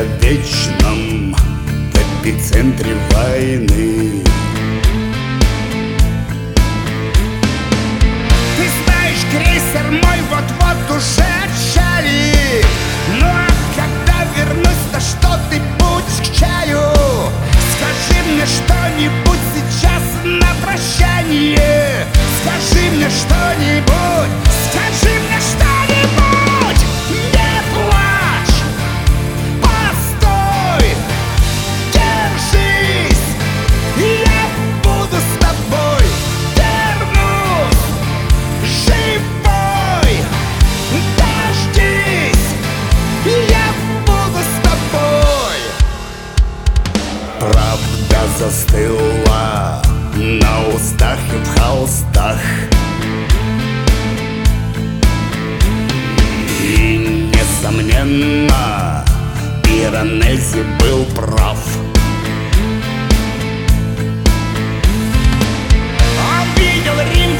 вечном эпицентре войны. Ты знаешь, крейсер мой вот-вот уже отчалит. Ну а когда вернусь, то что ты будешь к чаю? Скажи мне что-нибудь сейчас на прощание. Скажи мне что-нибудь, скажи мне что-нибудь. Не плачь, постой, держись, я буду с тобой. Вернусь живой, дождись, я буду с тобой. Правда застыла на устах и в холстах, и, несомненно, Пиранези был прав. Он видел Рим